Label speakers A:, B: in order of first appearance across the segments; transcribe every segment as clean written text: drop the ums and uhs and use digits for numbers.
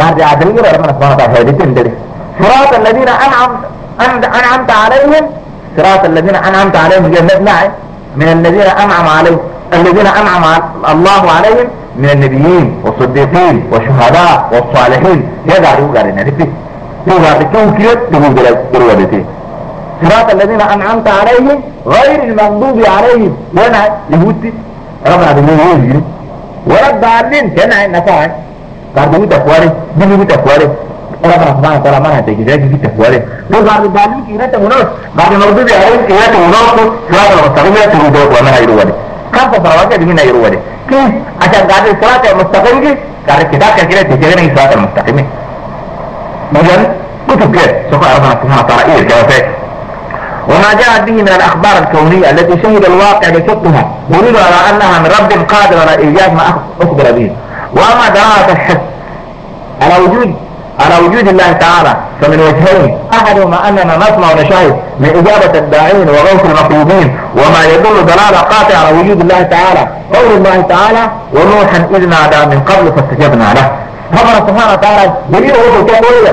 A: أرجع عدلين ربنا سبحانه وتعالى هذه تندري صراط الذين أنعمت عليهم صراط الذين أنعمت عليهم جنة من الذين أنعم عليهم الذين أنعم الله عليهم من النبيين والصديقين والشهداء والصالحين يقعدوا نعرفه يقعدوا كيف تقول دلوقتي صراط الذين أنعمت عليهم غير المغضوب عليهم وانا يهودي ربنا بيقول ولا الضالين كان نفعل قالوا تقواري بيقولوا تقواري ربنا سبحانه وتعالى ما هتيجي زي دي تقواري لو قالوا الضالين كده تمنوس بعد المغضوب عليهم كده تمنوس صراط المستقيم تقول وانا هيروح كم صراط دي هنا يروح كيف عشان قاعد الصراط المستقيم دي قاعد الكتاب كده تجينا الصراط المستقيم مثلا كتب كده سوف ربنا سبحانه وتعالى ايه كده وما جاءت به من الأخبار الكونية التي شهد الواقع بصدقها دليل على أنها من رب قادر على إيجاد ما أخبر به. وأما دلالة الحس على وجود الله تعالى فمن وجهين أحدهما أننا نسمع ونشاهد من إجابة الداعين وغوث المطلوبين وما يدل دلالة قاطعة على وجود الله تعالى قول الله تعالى ونوحا إذ نادى من قبل فاستجبنا له. ربنا سبحانه وتعالى دليل هو كقوله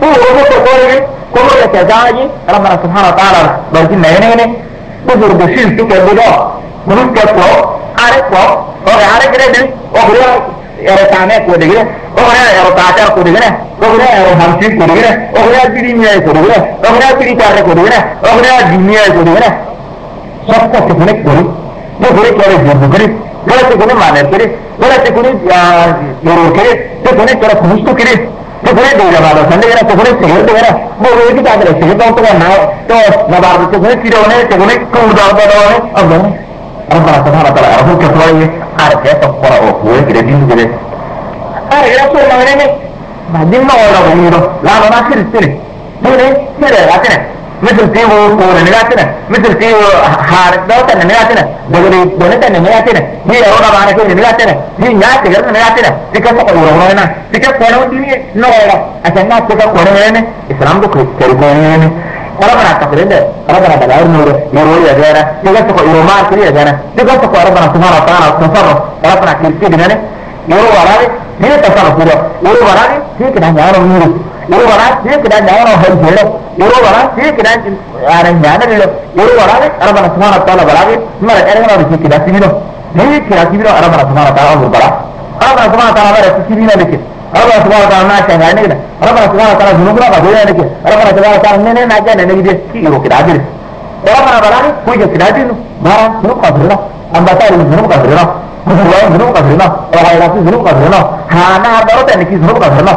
A: كل كذاجي ربنا سبحانه وتعالى بلجنا هنا بزر بشيل تك البداء منك كفو عارفه عارف كده وغيره يرتعناك ودغيره وغيره يرتعتر كودغيره وغيره يرهمشي كودغيره وغيره بيدينيا كودغيره وغيره بيديتار كودغيره وغيره دينيا كودغيره سبت كفنك كوري وغيره كوري جوجري ولا تكون معنى كده ولا تكون يورو كده تكون كده خمسة كده تقولي دولة ماله سندي كنا تقولي سير تقولي بقولي كي تعدل سير تقول تقول تو نبارد تقولي كيرونه تقولي كم دارد دارونه أبدا ربنا سبحانه وتعالى رسول كسوائي عارف كيف تقرأ أقوى كده دين كده عارف رسول الله مني بعدين ما ولا بقوله لا ما سير سير لكنه مثل تيو كون نجاتنا مثل تيو حارس دوتنا نجاتنا دغري دونتنا نجاتنا هي رونا معنا كده نجاتنا هي نجات كده نجاتنا تكفى قولنا تكفى دي نولا عشان الناس تكفى قولنا اسلام دو كريمين ربنا تقرين ربنا بلاور نور يا جانا تكفى قولنا ما كده يا جانا تكفى ربنا سبحانه وتعالى تصرف ربنا كيف كده يورو وراي هي تصرف يورو وراي هي كده نيارو نور يورو وراي هي كده نيارو هل يورو وراي هي كده يعني نيارو يورو وراي ربنا سبحانه وتعالى وراي ما رأينا ما كده سيبينه هي كده سيبينه ربنا سبحانه وتعالى أمر برا ربنا سبحانه وتعالى ما سيبينه لك ربنا سبحانه وتعالى ما شاء يعني كده ربنا سبحانه وتعالى ذنوبنا قبولنا لك ربنا سبحانه وتعالى من نجانا نجد يورو كده عدل ربنا وراي هو كده عدل ما ذنوب قبلنا أم بتاعي ذنوب قبلنا الله ذنوب قبلنا وغيرات ذنوب قبلنا هانا دارت أنك ذنوب قبلنا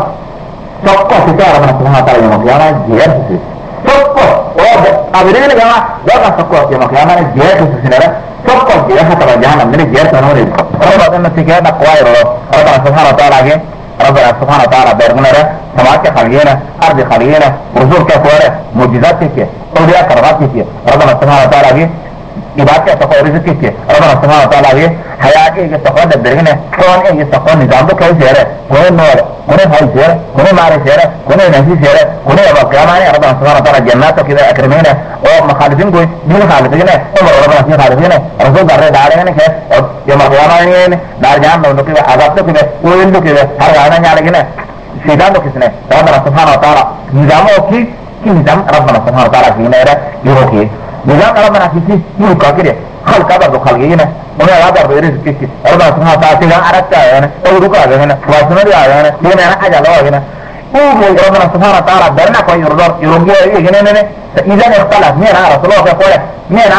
A: سبقة سكارة ربنا سبحانه وتعالى يوم القيامة جهاد سبقة وأبدين الجماعة لا سبقة يوم القيامة جهاد سنرى سبقة جهاد حتى جهنم من الجهاد سنوري ربنا أن سكارة قوائر ربنا سبحانه وتعالى ربنا سبحانه وتعالى بيرغنا سماك خلينا أرض خلينا رسول كفوارة معجزات كيف أولياء كرامات كيف ربنا سبحانه وتعالى إبادة تقوى رزق كيف ربنا سبحانه وتعالى حياة يستقون الدرجة كون يستقون نظام ده كيف سيره كون نور كون هاي سيره كون ماري سيره كون نسي سيره كون يبقى قيامة ربنا سبحانه وتعالى جنات كذا أكرمينه ومخالفين كوي دين خالفين عمر ربنا سبحانه خالفين رسول قرر دارين كذا يوم القيامة دار جهنم لو كذا عذاب ده كذا وين ده كذا هر عالم يعلقنا شيطان ده كسنه ربنا سبحانه وتعالى نظامه كي نظام ربنا سبحانه وتعالى فينا يروكي نظام ربنا كيسي يروكا كده خلق هذا خلقينا وما هذا بيرز كيسي ربنا سبحانه وتعالى كذا عرفت هنا أو ركع هنا واسمه لي هنا هنا أنا حاجة لو هنا هو ربنا سبحانه وتعالى درنا كوي يرجع هنا إذا اختلف مين رسول الله يقول مين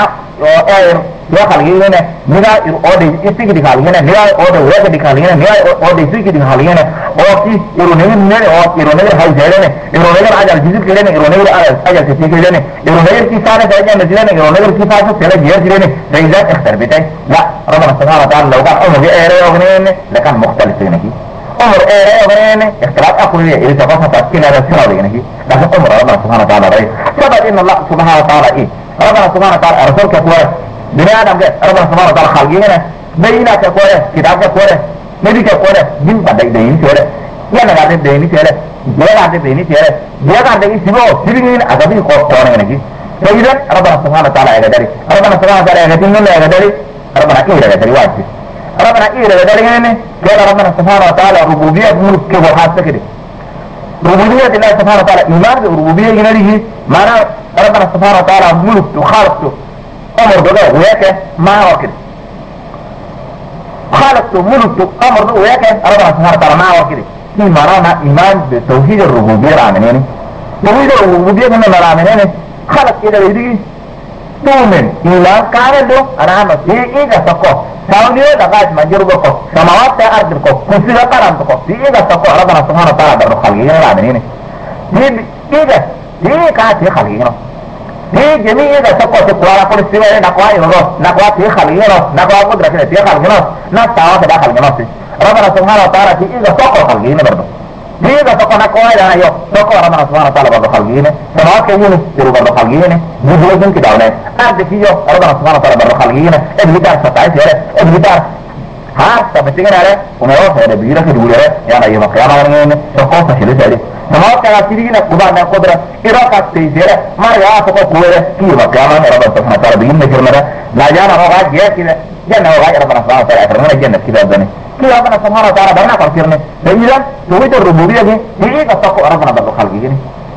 A: يا خلقينا نجا أودي يسيك دي خلقينا نجا أودي وياك دي خلقينا نجا أودي يسيك دي خلقينا أوكي يرونير نير أو يرونير هاي زيرنا يرونير أجل جزء كلنا يرونير أجل كثير كلنا يرونير كيسانة زيجان نزلنا يرونير كيسانة سيلا جير كلنا رئيسات اختر بتاعي لا ربنا سبحانه وتعالى لو كان أمر بأيرة أغنين لكان مختلف لنكي أمر أيرة أغنين اختلاف أقوية إذا تفاصل تأكيل هذا السنة لنكي لكن أمر ربنا سبحانه وتعالى رئيس سبب إن الله سبحانه وتعالى إيه ربنا سبحانه وتعالى رسول كفوة بني آدم ربنا سبحانه وتعالى خلقينا بينا كفوة كتاب كفوة نبي كفوة جن بدأ ديني سيرة يا نقدر ديني سيرة dia kan ada ini dia kan ada isi bawah sini ada di kota orang lagi jadi Rabbana Subhanahu Wa Taala ada dari Rabbana Subhanahu Wa Taala ada tinggal ada dari Rabbana ini ada dari wajib Rabbana ini ada dari ini kalau Rabbana Subhanahu Wa Taala rububiyah mulk ke wahas sekali ربوبية الله سبحانه وتعالى إيمان بربوبية جنره معنى ربنا سبحانه وتعالى ملكته خالقته أمر بقى وياك ما وكده خالقته ملكته أمر بقى وياك ربنا سبحانه وتعالى ما وكده في مرانا إيمان بتوحيد الربوبية العاملين توحيد الربوبية من العاملين خلق إذا يدي تؤمن إيمان كان له أنا أما في إيجا سكو ساونيه لغاية ما جربكو سماوات أرضكو كسيرة قرامتكو في إيجا سكو ربنا سبحانه وتعالى برضو خلقين العاملين دي إيجا دي كانت هي خلقين دي جميع إيجا سكو تقوارا كل سيوة نقوى ينرو نقوى في خلقين نقوى قدرة في خلقين ناس تاوات دا خلقين ربنا سبحانه وتعالى في إيجا سكو خلقين برضو إيجا سكو نقوى لنا يو سكو ربنا سبحانه وتعالى برضو خلقين سماوات كيوني ترو برضو خلقين نزلين كده ولا أرض كيو ربنا سبحانه وتعالى برضو خلقين البتاع ستعيش هذا البتاع هار تبتين عليه ومروح هذا بيجرا في دولة يعني يوم القيامة ورنين سقوط شلة هذه سماوات كاسيرين قبضنا قدرة إراقة تيجرا ما يعرف قوة كيف القيامة ربنا سبحانه وتعالى بيجين نكرمنا لا جانا رواج جاء كذا جانا رواج ربنا سبحانه وتعالى أكرمنا جنة كذا بني كذا ربنا سبحانه وتعالى برنا كثيرنا فإذا توحيد الربوبية دي هي كتقوى ربنا برضو خلقين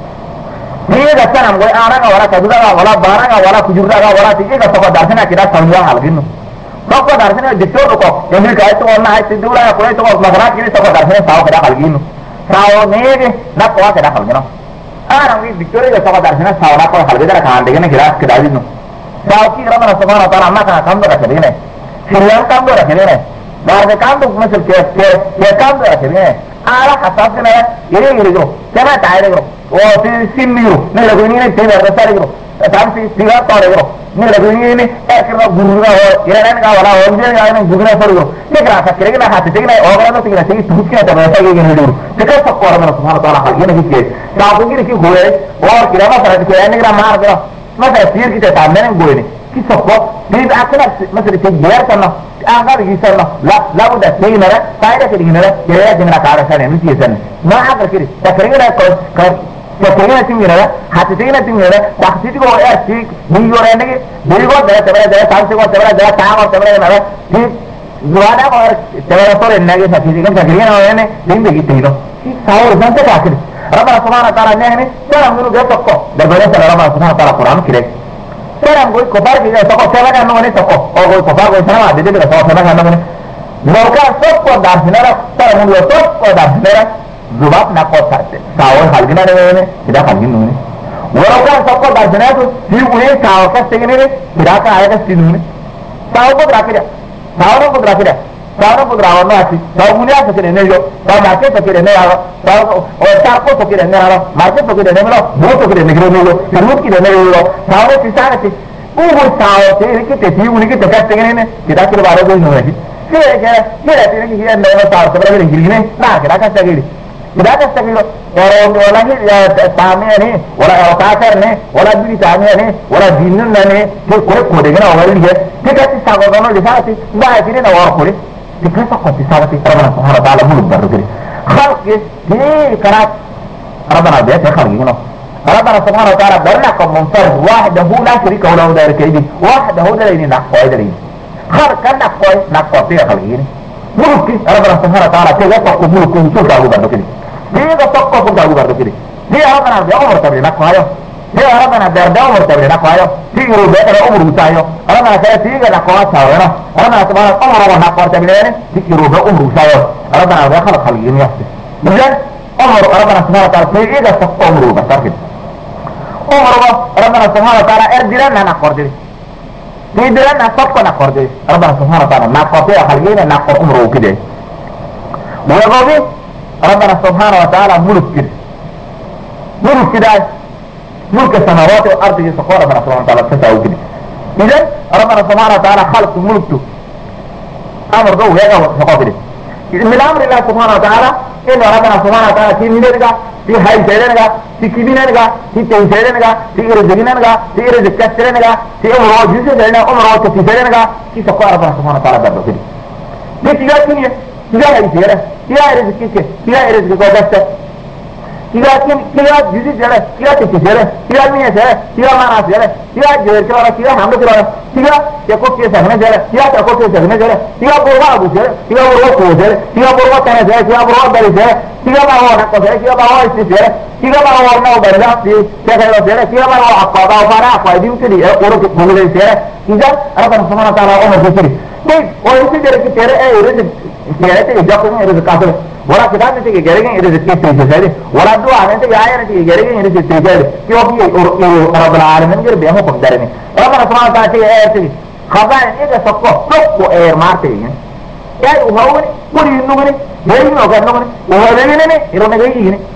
A: هي كسر أمغوي آرنا ولا كذا ولا بارنا ولا كجورا ولا تيجي كتقوى دارسنا كذا سميا خلقين تقوى دارسنا دكتور تقوى يمكن كاي تقوى ما هي تدورا كوي تقوى مغرات كذي تقوى دارسنا ساو كذا خلقين ساو نيجي نقوى كذا خلقين أنا وين دكتور إذا تقوى دارسنا ساو نقوى خلقين ده كان دكتور كذا كذا جينو ساو كي ربنا سبحانه وتعالى ما كان كم دكتور كذي نه سيريان كم دكتور كذي نه بعد كم دكتور مثل كذا كم دكتور كذي نه على حسب كنا يريجو كنا تعالجو وفي سيميرو نلقوني تيجي رسالة تام في سيجار طارجو نلقوني أكرنا غورنا يرانين كاولا وانجيل كاين غورنا فرجو نكرا سكرنا هاتي تيجي أوغرانا تيجي تيجي تبكي تبغى تيجي ينادور تكاد سكور من سبحانه وتعالى حاجة نكية تابوكي نكية غورة وار كذا ما سرت كذا نكرا مار كذا ما سرت سير كذا تامين غورة كي سكور بيد أكنا مثل تيجي كنا أعمال يسرنا لا بد تيجي نرى فايدة كذي نرى كذا جمنا كارا سنة نسي سنة ما أقدر كذي تكرينا تكرينا تيجي نرى هاتي تيجي تيجي نرى تحسيتي كو أشيك بيجو رأينا كي بيجو ده تبرع تامسي كو تبرع تام أو تبرع نرى كي زوانا كو تبرع صور الناقي سكيني كم تكرينا ويانا دين بيجي تيجي ساور زنت كاكري ربنا سبحانه وتعالى نهني ترى منو ده تكو ده بره ترى ربنا سبحانه وتعالى قرآن كده ترى कोई कपार की तको सेवा करना होने तको और कोई कपार कोई सना दे दे तो सेवा करना होने नौका सब को दार्शनिक तर मुलो सब को दार्शनिक जुबाब ना को सकते सावर हलगिना ने इदा हलगिन ने वरोका सब को दार्शनिक ही उन्हें सावर का सेगने ने इदा का आएगा सिनुने सावर को राखिया सावर को रावना आती सावर मुनिया से ने जो सावर मार्केट से ने आवा सावर और साको से ने आवा मार्केट से ने मिलो बहुत से ने गिरो मिलो समुद्र की ने मिलो सावर की सारे वो सावर से कि तेजी उन्हीं की तक सेगने ने इदा के बारे में नहीं है ये रहते हैं कि ये नया सावर से बड़े गिरने ना किरा का सेगड़ी इदा का सेगड़ी और वाला ही तामे ने वाला अवकाशर ने वाला भी तामे ने वाला दिनन ने जो कोई कोडेगा और ये ठीक है सावर दोनों जैसा थी बाय फिर ना और कोई दिक्कत तो होती सावती रबना सुभान ताला मुल्क बरु करे खल्क ये करा रबना दे खल्क ربنا سبحانه وتعالى برنا منفرد وحده لا شريك له ذلك يدي وحده لا يدي نقوى يدي خلق نقوى فيها خلقين ملك ربنا سبحانه وتعالى تغطق ملك شوف داو برضو كده ليه تغطق داو برضو كده ليه ربنا دي عمر تبري نقوى ليه ربنا دي عمر تبري نقوى تيجي بيتنا عمر وسايو ربنا كده تيجي نقوى ساونا ربنا سبحانه عمر ونقوى تبري تيجي عمر وسايو ربنا ده خلق خلقين يحسن إذن عمر ربنا سبحانه وتعالى تيجي تغطق عمر بس كده عمر ربنا سبحانه وتعالى ارجلنا نقور دي تيدرنا صفقة نقور دي ربنا سبحانه وتعالى نقور فيها خلقين نقور عمره كده ويقومي ربنا سبحانه وتعالى ملك كده ملك السماوات والأرض يسخور ربنا سبحانه وتعالى تساوي كده إذن ربنا سبحانه وتعالى خلق ملكته أمر ده ويقع وتسقى كده من أمر الله سبحانه وتعالى إن ربنا سبحانه وتعالى في منيرك في هاي سيدنك في كبينك في تنسيدنك في إرزقينك في إرزق كسرنك في أمره جزء سيدنا أمره كسيدنك في سقى ربنا سبحانه وتعالى برضو كده دي تيجا كنية تيجا هاي سيدنك تيجا إرزقك تيجا إرزقك وبسك تيجا جزء سيدنك تيجا تكسيدنك tiga mie sere tiga mana sere tiga jere kira tiga hamdo kira tiga ya ko ke sagna sere tiga ta ko ke sagna sere tiga borwa abu sere tiga borwa ko sere tiga borwa tane sere tiga borwa bari sere tiga bawa na ko sere tiga bawa isi sere tiga bawa na bari da ti tiga sere tiga bawa apa bawa para apa din ke dia oro ke bole sere tiga Allah subhanahu wa taala ono sere ni o isi jere ki tere e ire sere te jakko ni ire ka sere वरा किताब में गहरे इधर इसके पीछे से वरा दो आने से आया ना गहरे इधर से पीछे क्योंकि रब आलमीन के बेमो पकड़ ने रब सुभान ताला के ऐसे खबर है कि सबको एर मारते हैं यार वो ने पूरी इन लोगों ने यही लोग करने ने वो ले ने इन्होंने गई ने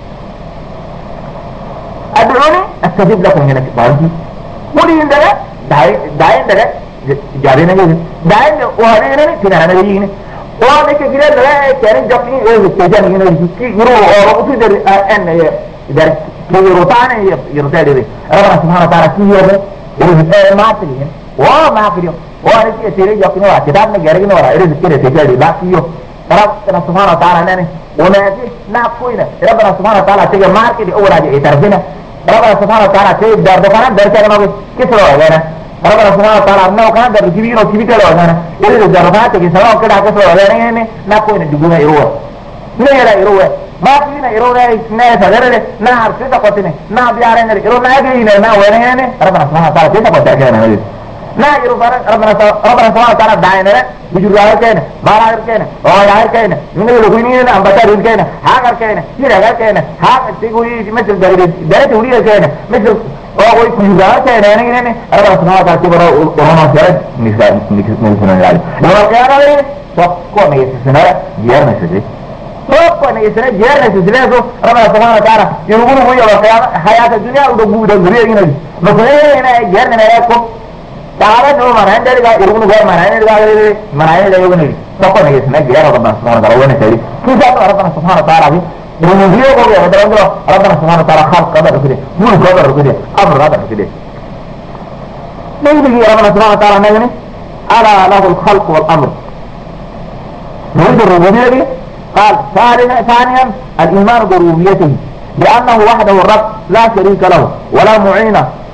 A: अदरोने अस्तिब लग होने के बाद पूरी इन जगह दाएं जगह जावे ने दाएं वो हरे ने किनारे गई ने और देखिए गिरे लगा कैरिंग जब ये तेजा नहीं है कि गिरो और उसी इधर एन इधर के रोताने ये रोता दे अल्लाह सुब्हानहू व तआला की ये मारती है वो माफियो और देखिए तेरे जब ने किताब में गहरे ने और इधर के तेजा दे बाकी यो रब सुब्हानहू व तआला ने उन्हें ना कोई ना रब सुब्हानहू व तआला के मार के और आज इधर भी ना रब सुब्हानहू व तआला के दर्द करना दर्द करना किस रो है ना रब सुब्हानहू व तआला ना करना दर्द की भी रो की भी कर ना इधर दर्द के सलाम के डाके सो है ने ना कोई ने दुगुना इरो ने era इरो है माफी ना इरो ने सदरे ना हर से तो ने ना प्यारे ने इरो ना गई ने ना वे ने रब सुब्हानहू व तआला के तो क्या ना ना इरो बार रब सुब्हानहू व तआला दाए ने बुजुर्ग के ने बारह के ने और यार के ने इन्हें लोग नहीं ना बता रुक के ने हा कर के ने ये रह के ने हा से कोई में चल दरे थोड़ी के ने में और कोई बुजुर्ग के ने रब सुब्हानहू व तआला के बड़ा उन्होंने से निकलने वाले और क्या रहे सबको नहीं सुना ये मैसेज सबको नहीं सुना ये मैसेज ले तो रब सुब्हानहू व तआला ये लोगों को ये हयात दुनिया उधर उधर घुरे ही नहीं मतलब ये ने को तारा नो मनाने देगा इरुगुन घर मनाने देगा नहीं सबको नहीं सुना ये रब सुब्हानहू व तआला ने चाहिए किसी तो रब सुब्हानहू व तआला भी रुबियो को ये मतलब रब सुब्हानहू व तआला खास कदर रख दे मूल कदर रख दे अमर रख दे नहीं भी रब सुब्हानहू व तआला ने अला लहुल खल्क वल अमर نريد الربوبية قال ثانيا الإيمان بربوبيته لأنه وحده الرب لا شريك له ولا معين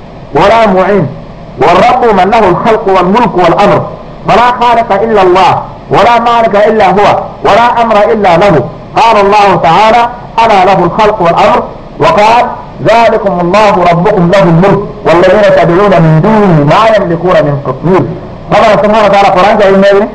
A: والرب من له الخلق والملك والأمر فلا خالق إلا الله ولا مالك إلا هو ولا أمر إلا له قال الله تعالى ألا له الخلق والأمر وقال ذلكم الله ربكم له الملك والذين تدعون من دونه ما يملكون من قطمير الله سبحانه وتعالى قرآن جاء المبني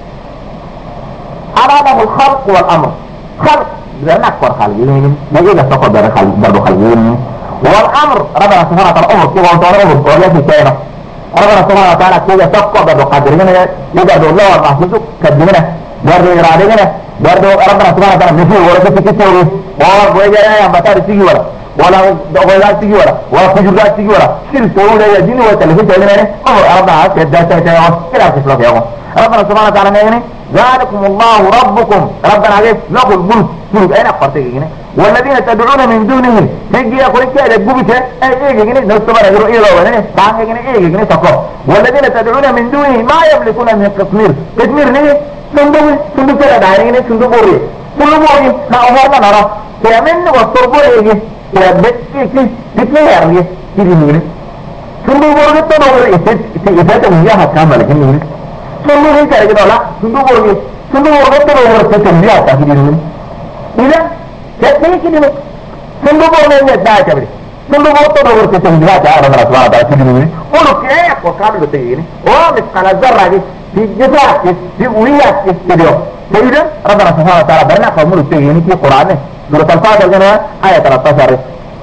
A: ألا له الخلق والأمر خلق لأن أكبر خلقين ما إذا تقول برضو خلقين والأمر ربنا سبحانه وتعالى أمر كيف وانتظر أمر وليس كينا ربنا سبحانه وتعالى كيف تقول برضو قدرين يجعل الله المحفوظ كدمنا برضو إرادينا برضو ربنا سبحانه وتعالى نفيه ورسل كتوه ويجعل أمبتار سيجي ورا ولا غيرات سيجي ورا ولا فجرات سيجي ورا سير سوله يجين وتلفين تلمين أمر ربنا كدات تجاوز كلا تسلق يا ربنا سبحانه وتعالى نيجي ذلكم الله ربكم ربنا عليه له الملك ملك أين أقرتين والذين تدعون من دونه نجي يقول كذا جبت إيه جيني نصبر يروح إلى وين بعد إيه جيني تقول والذين تدعون من دونه ما يملكون من قطمير نيجي صندوق كذا دايرين صندوق بوري نأمرنا نرى كمن وصربوا يجي كبتي كتير يعني كذي نيجي صندوق بوري تدور إذا تمياه كامل كذي صندوق كذا كذا لا صندوق بوري تدور تمياه كذي إذا كيف كذي صندوق بوري يدعي كذي صندوق تدور تمياه كذا ربنا سبحانه وتعالى كذي ولو كيف وكامل تيجي مثقال ذرة في جزاء في ويات كذي فإذا ربنا سبحانه وتعالى برنا قومه تيجي في القرآن سورة الفاتحة جنوة آية 13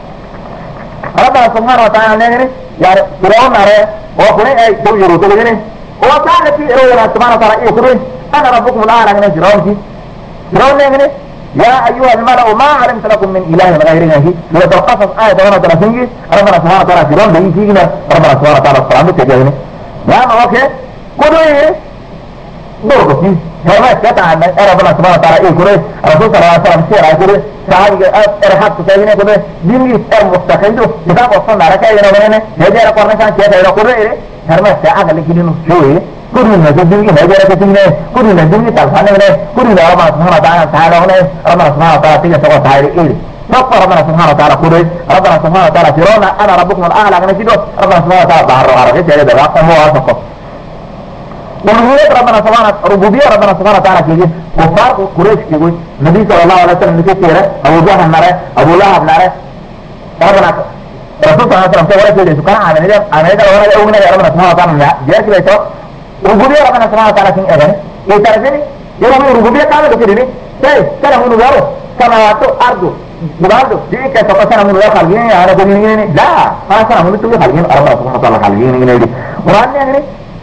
A: ربنا سبحانه وتعالى نهر يعني فرعون نهر وقلنا أي دو يروتو لجنه وكان في ربنا سبحانه وتعالى يقولون أنا ربكم الأعلى من فرعون نهر يا أيها الملأ ما علمت لكم من إله غيره سورة القصص آية 33 ربنا سبحانه وتعالى فرعون بيجينا ربنا سبحانه وتعالى القرآن تيجي يا أوكي كله إيه دور كتير هذا كذا عن ربنا سبحانه وتعالى إيه كله رسول صلى الله عليه وسلم سير كله sahaja erhat kusayine kode dimi mustaqildu kita bosan daraka ina banane hejara korne kan kiya ira kore ere dharma se aga likinu shoye kuri na dimi hejara ketine kuri na dimi talfane ne kuri na Allah subhanahu wa ta'ala ta'ala ne Allah subhanahu wa ta'ala tiga sawa ta'ala ere صف ربنا سبحانه وتعالى قريش ربنا سبحانه وتعالى فرعون انا ربكم الاعلى انا كده ربنا سبحانه وتعالى ظهر عرفت يا ده هو اصلا وربوبيه ربنا سبحانه ربوبيه ربنا سبحانه وتعالى كده كفار قريش كده النبي صلى الله عليه وسلم كده ابو جهل نره ابو لهب نره ربنا رسول الله صلى الله عليه وسلم كده كان انا ده ولا اؤمن ربنا سبحانه وتعالى جاء كده ربوبيه ربنا سبحانه وتعالى كده اذن يترجمني يوم ربوبيه كامله كده دي كده من غيره سماوات ارض جبال دي كده فكنا من غير خالقين على دنيا لا انا من تو خالقين ربنا سبحانه وتعالى خالقين دي قران يعني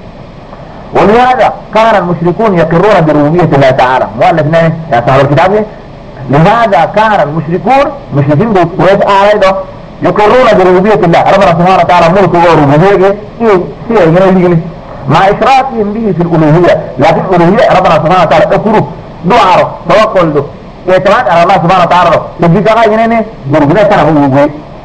A: ولهذا كان المشركون يقرون بربوبيه الله تعالى مؤلفنا يا صاحب الكتاب لهذا كان المشركون مشركين قريش اعلى يقرون بربوبيه الله ربنا سبحانه وتعالى ملكه وربوبيته ايه مع اشراكهم به في الالوهيه لكن الالوهيه ربنا سبحانه وتعالى اقروا دعاء توكل اعتماد على الله سبحانه وتعالى تجي كذا هنا بربوبيه سنه هو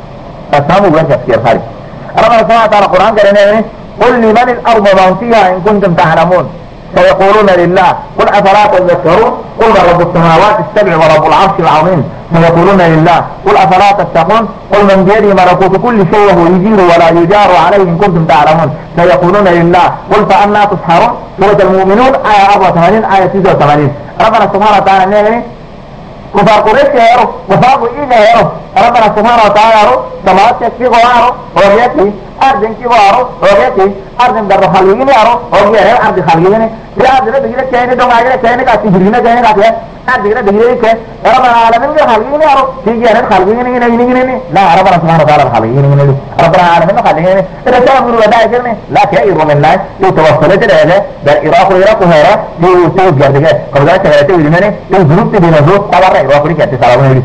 A: فسامو بس تفسير هذا ربنا سبحانه وتعالى القران قال قل لمن الارض ومن فيها ان كنتم تعلمون سيقولون لله قل افلا تذكرون قل رب السماوات السبع ورب العرش العظيم سيقولون لله قل افلا تتقون قل من بيده ملكوت كل شيء وهو يجير ولا يجار عليه ان كنتم تعلمون سيقولون لله قل فأنا تسحرون سورة المؤمنون آية 84 آية 89 ربنا سبحانه وتعالى نعم كفار قريش يارو كفار إيجا يارو ربنا سبحانه وتعالى يارو سماوات كي غوارو وغيتي أرض كي غوارو وغيتي أرض در خليين يارو وغيتي أرض خليين في أرض بغيرة كيني دون عجلة كيني كاتي جرينة كيني كاتي أرض بغيرة كي ربنا العالمين خليين يارو تيجي أرض خليين لا ربنا سبحانه وتعالى خليين ربنا العالمين خليين رسالة من الوداع كرمي لا كيرو من الله يتوصلت لهذا در إراق هيرا يوسف جردك قبضاء شهرته ودماني يزروب تبينزو طبعا إراق لك يأتي سلامه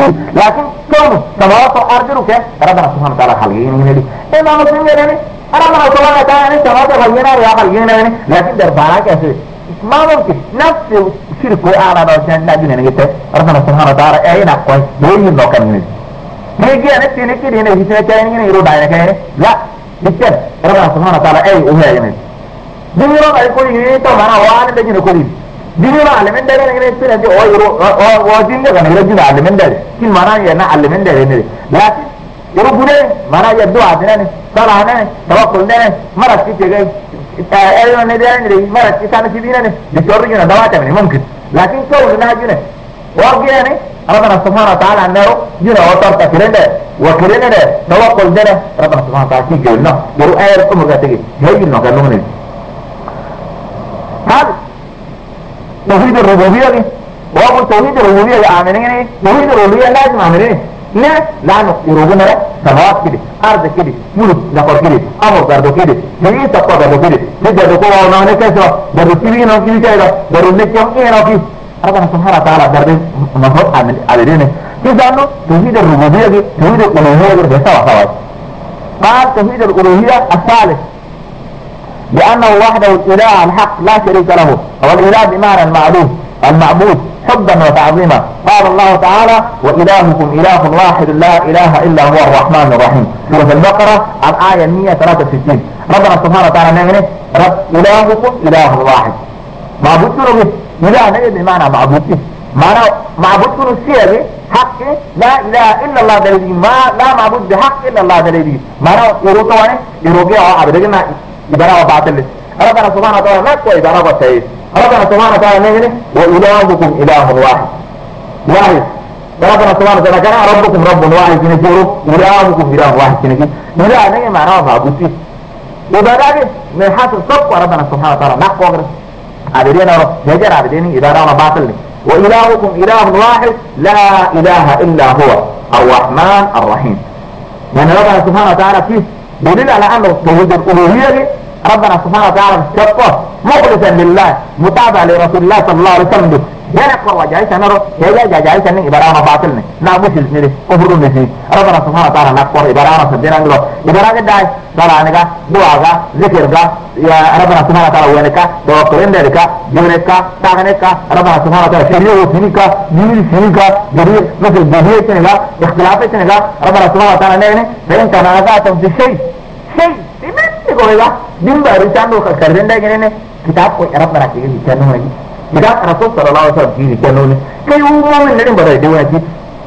A: لكن كون سماوات الأرض ركا ربنا سبحانه وتعالى خلقين من دي إما مسلم يعني ربنا سبحانه وتعالى سماوات خلقين يا خلقين يعني لكن دربارا كيسي ما ممكن نفس الشرك وآلا روشان نجن يعني ربنا سبحانه وتعالى أين أقوي يوين لوكا من دي هيجي أنا تينكي دينا هيسنا كايني يرو داينا كايني لا بكتر ربنا سبحانه وتعالى أي أهيا يعني دينيرو أي كل يوين تو مانا وانا دجن كل دينيرو علمين داري نجن يسنا دي أو يرو أو دينيرو كان يرجع علمين داري كل مانا ينا علمين داري نري لكن يرو بودي مانا يدو عدنا صلاة توكل نه مرات كي تيجي أيوة نداري نري مرات كي سانة كبيرة نه بيشورجنا دواتة مني ممكن لكن كل ناجينه وارجع نه ربنا سبحانه وتعالى أنه جنا وطر تكرنه وكرنه توكل ده ربنا سبحانه وتعالى كي جلنا يرو أير كم مرة تيجي هيجي لنا كلهم نه هذا توحيد الربوبية دي وأقول توحيد الربوبية عاملين إيه توحيد الربوبية لازم عاملين لا يروبنا سماوات كده أرض كده ملك نفر كده أمر دردو كده جميع سبقا دردو كده دردو كوا ونانا كيسوا دردو كيبين وكيبي كده دردو نكيم إيه وكي ربنا سبحانه وتعالى دردو مفروض عملين كيف أنه توحيد الربوبية دي توحيد الألوهية دي بسوا سوا قال توحيد الألوهية الثالث بأنه وحده الإله الحق لا شريك له هو الإله بمعنى المعبود حبا وتعظيما قال الله تعالى وإلهكم إله واحد لا إله إلا هو الرحمن الرحيم سورة البقرة الآية 163 ربنا سبحانه وتعالى نعمل رب إلهكم إله واحد معبود كله إله نجد بمعنى معبود معنى معبود كله السيئة حق لا إله إلا الله دليل ما لا معبود بحق إلا الله دليل معنى يروطواني يروقيا وعبدالنا إبراء وباطل ربنا سبحانه وتعالى لا كوي إبراء وباطل ربنا سبحانه وتعالى نعمل وإلهكم إله واحد ربنا سبحانه وتعالى كان ربكم رب واحد كنجورو إلهكم إله واحد كنجي إله نعمل معناه معبودي وبعدين من حاصل صف ربنا سبحانه وتعالى نقوى عبدين هجر عبدين إبراء وباطل وإلهكم إله واحد لا إله إلا هو الرحمن الرحيم يعني ربنا سبحانه وتعالى فيه دليل على أنه توحيد الألوهية ربنا سبحانه وتعالى شقه مخلصا لله متابع لرسول الله صلى الله عليه وسلم ينقر وجايسا نرو يجا جايسا نين إبرانا باطلني نعمش السنري أفرد نسي ربنا سبحانه وتعالى نقر إبرانا سبحانه نقر إبرانا داي صلانك دعاك ذكرك يا ربنا سبحانه وتعالى وينك توقرين لك جونك تاغنك ربنا سبحانه وتعالى شريع سنك جميل سنك جرير مثل جهية سنك اختلاف سنك ربنا سبحانه وتعالى نين فإن تنازعتم في شيء कोई दिन भर चांदो कर देंगे कि ने किताब को अरब बना के चैनल में किताब रसूल सल्लल्लाहु अलैहि वसल्लम की चैनल में कई उम्मों में नहीं बता देते हैं कि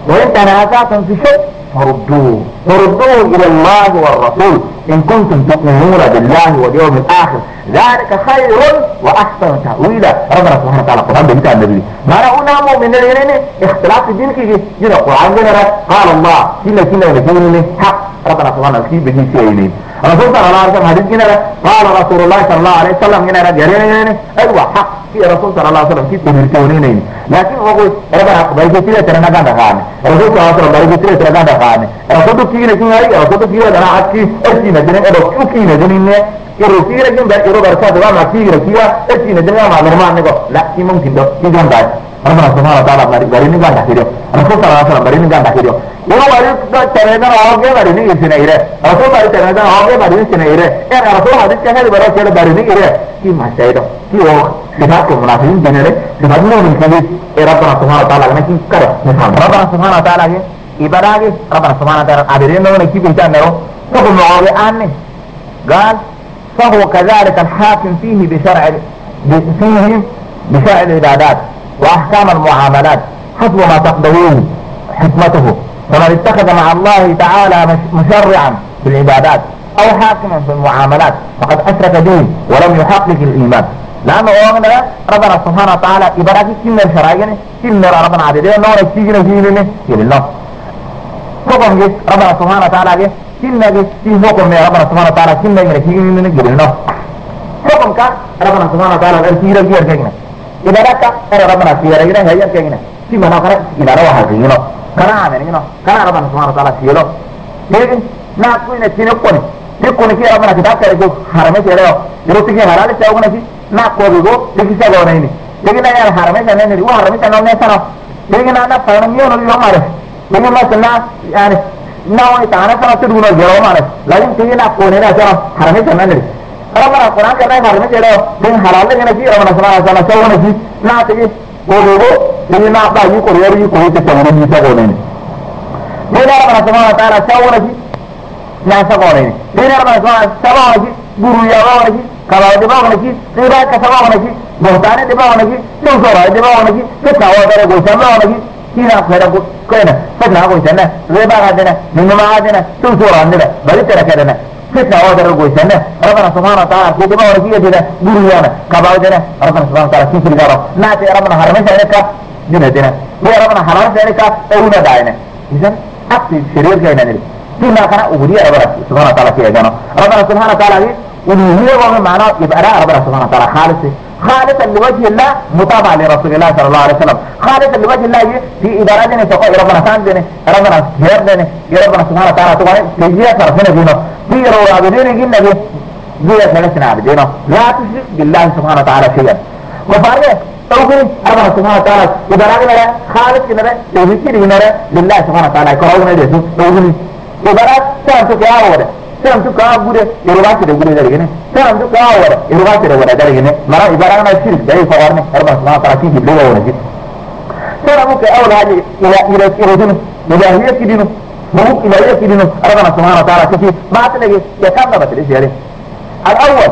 A: وإن تنازعتم في شيء فردوه إلى الله والرسول إن كنتم تؤمنون بالله واليوم الآخر ذلك خير وأحسن تأويلا. ربنا سبحانه وتعالى قرآن بمثال النبي ما رأونا مؤمن الذين اختلاف الدين كي جنا القرآن جنا قال الله كلا ونجوني حق ربنا سبحانه وتعالى بجي سيئين رسول صلى الله عليه وسلم حديث جنا قال رسول الله صلى الله عليه وسلم جنا رجالين أيوة حق في رسول صلى الله عليه وسلم كي تمرتونين لكن وقول ربنا بيجي سيئة ترنا كذا خان رسول صلى الله عليه وسلم بيجي سيئة ترنا كذا خان رسول كي نجين هاي رسول كي أنا عكسي أشي نجين أدو كي نجين يروي لكن يروي بركات وما كي ركيا أشي نجين ما نرمان نقول لا كي ممكن ده كي جون ده ربنا سبحانه وتعالى بارين كان داخله رسول صلى الله عليه وسلم بارين كان داخله वो बारी चलेगा आगे बारी नहीं इसे नहीं रहे रसूल बारी चलेगा आगे बारी नहीं नहीं रहे यार रसूल हदीस क्या है बड़ा चले बारी नहीं रहे कि मसाइल कि वो सिफात को मुनाफिकीन देने रहे सिफात में उनके लिए रब्बना सुब्हानहू व तआला ने की करे रब्बना सुब्हानहू व तआला के इबादत के रब्बना सुब्हानहू व तआला आदिरेन ने की पहचान करो तो मुआवे आने قال فهو كذلك الحاكم فيه بشرع العبادات واحكام المعاملات حسب ما تقتضيه حكمته فمن اتخذ مع الله تعالى مشرعا في العبادات او حاكما في المعاملات فقد اشرك به ولم يحقق الايمان لانه ربنا سبحانه وتعالى عبادات كنا شرعيا كنا ربنا عددين نور السجن فيه يلله حكم ربنا سبحانه وتعالى كنا في حكم ربنا سبحانه وتعالى كنا يلله حكم كان ربنا سبحانه وتعالى الكير الكير كنا عبادات ربنا كير هي كنا في مناقره الى روح الدين كنا عاملين كنا ربنا سبحانه وتعالى سيلو लेकिन ना कोई ने चीने कोने की रबना किताब करे को हरमे चले हो रोटी के हराले चाहो ना की ना कोई को लेकिन से गो नहीं लेकिन यार हरमे चलने नहीं वो हरमे चलने नहीं सना लेकिन ना फरमियो नहीं हमारे लेकिन मैं सुनना यार ना वो ताना का तो दूर गयो हमारे लेकिन ठीक ना कोने ना चलो हरमे चलने नहीं रबना कुरान कहता है हरमे चले हो लेकिन हराले के नहीं रबना सुबहान अल्लाह चाहो ना की ना चाहिए वो लेकिन ना आपका ये कोई तो चाहो नहीं से गो नहीं मेरा रबना सुबहान अल्लाह चाहो ना की ना सको नहीं मेरा रबना सुबहान चाहो ना की गुरु या ना की कबाव देवा ना की तेरा का सवा ना की बहुताने देवा ना की तो सोरा देवा ना की तो चाहो तेरे गोशा ना की तीना फेरा को कोई ना सब ना कोई ना रेबा आ देना निनमा आ देना तो सोरा अंदर बड़ी तरह के देना फिर चाहो तेरे गोशा ना रबना सुबहान अल्लाह को देवा ना की देना गुरु या ना कबाव देना रबना सुबहान अल्लाह की फिर करो ना ते रबना हरमे जाने का दिन देना ये रबना हराम जाने का औना दायना इधर أكثر شرير كينا نري فيما كان أبودية ربنا سبحانه وتعالى كي أجانا ربنا سبحانه وتعالى ألوهية ومن معنى إبعراء ربنا سبحانه وتعالى خالصا لوجه الله متابعة لرسول الله صلى الله عليه وسلم خالصا لوجه الله في إباراتنا سوى ربنا ساندنا ربنا سيردنا ربنا سبحانه وتعالى تقول تجيه صرفنا دينا في روابدين جنة جيه سلسنا عبدنا لا تشرك بالله سبحانه وتعالى شيئا وفارغة توحيد ربنا سبحانه وتعالى إباراتنا خالص كنا توحيد كنا لله سبحانه وتعالى كرونا ده توحيد إبارات سام تو क्या हो रहा है سام تو क्या बुरे इरवाच रे बुरे जरिए ने سام تو क्या हो रहा है इरवाच रे बुरे जरिए ने मरा इबारत में शिरक दे फवार ने रब्बना सुब्हानहू व तआला की बिल्लो हो रही सर हमको के अवल हाजी इला दिन इलाहियत की दिनो वो इलाहियत की दिनो रब्बना सुब्हानहू व तआला की बात लगे क्या काम बतले यार الاول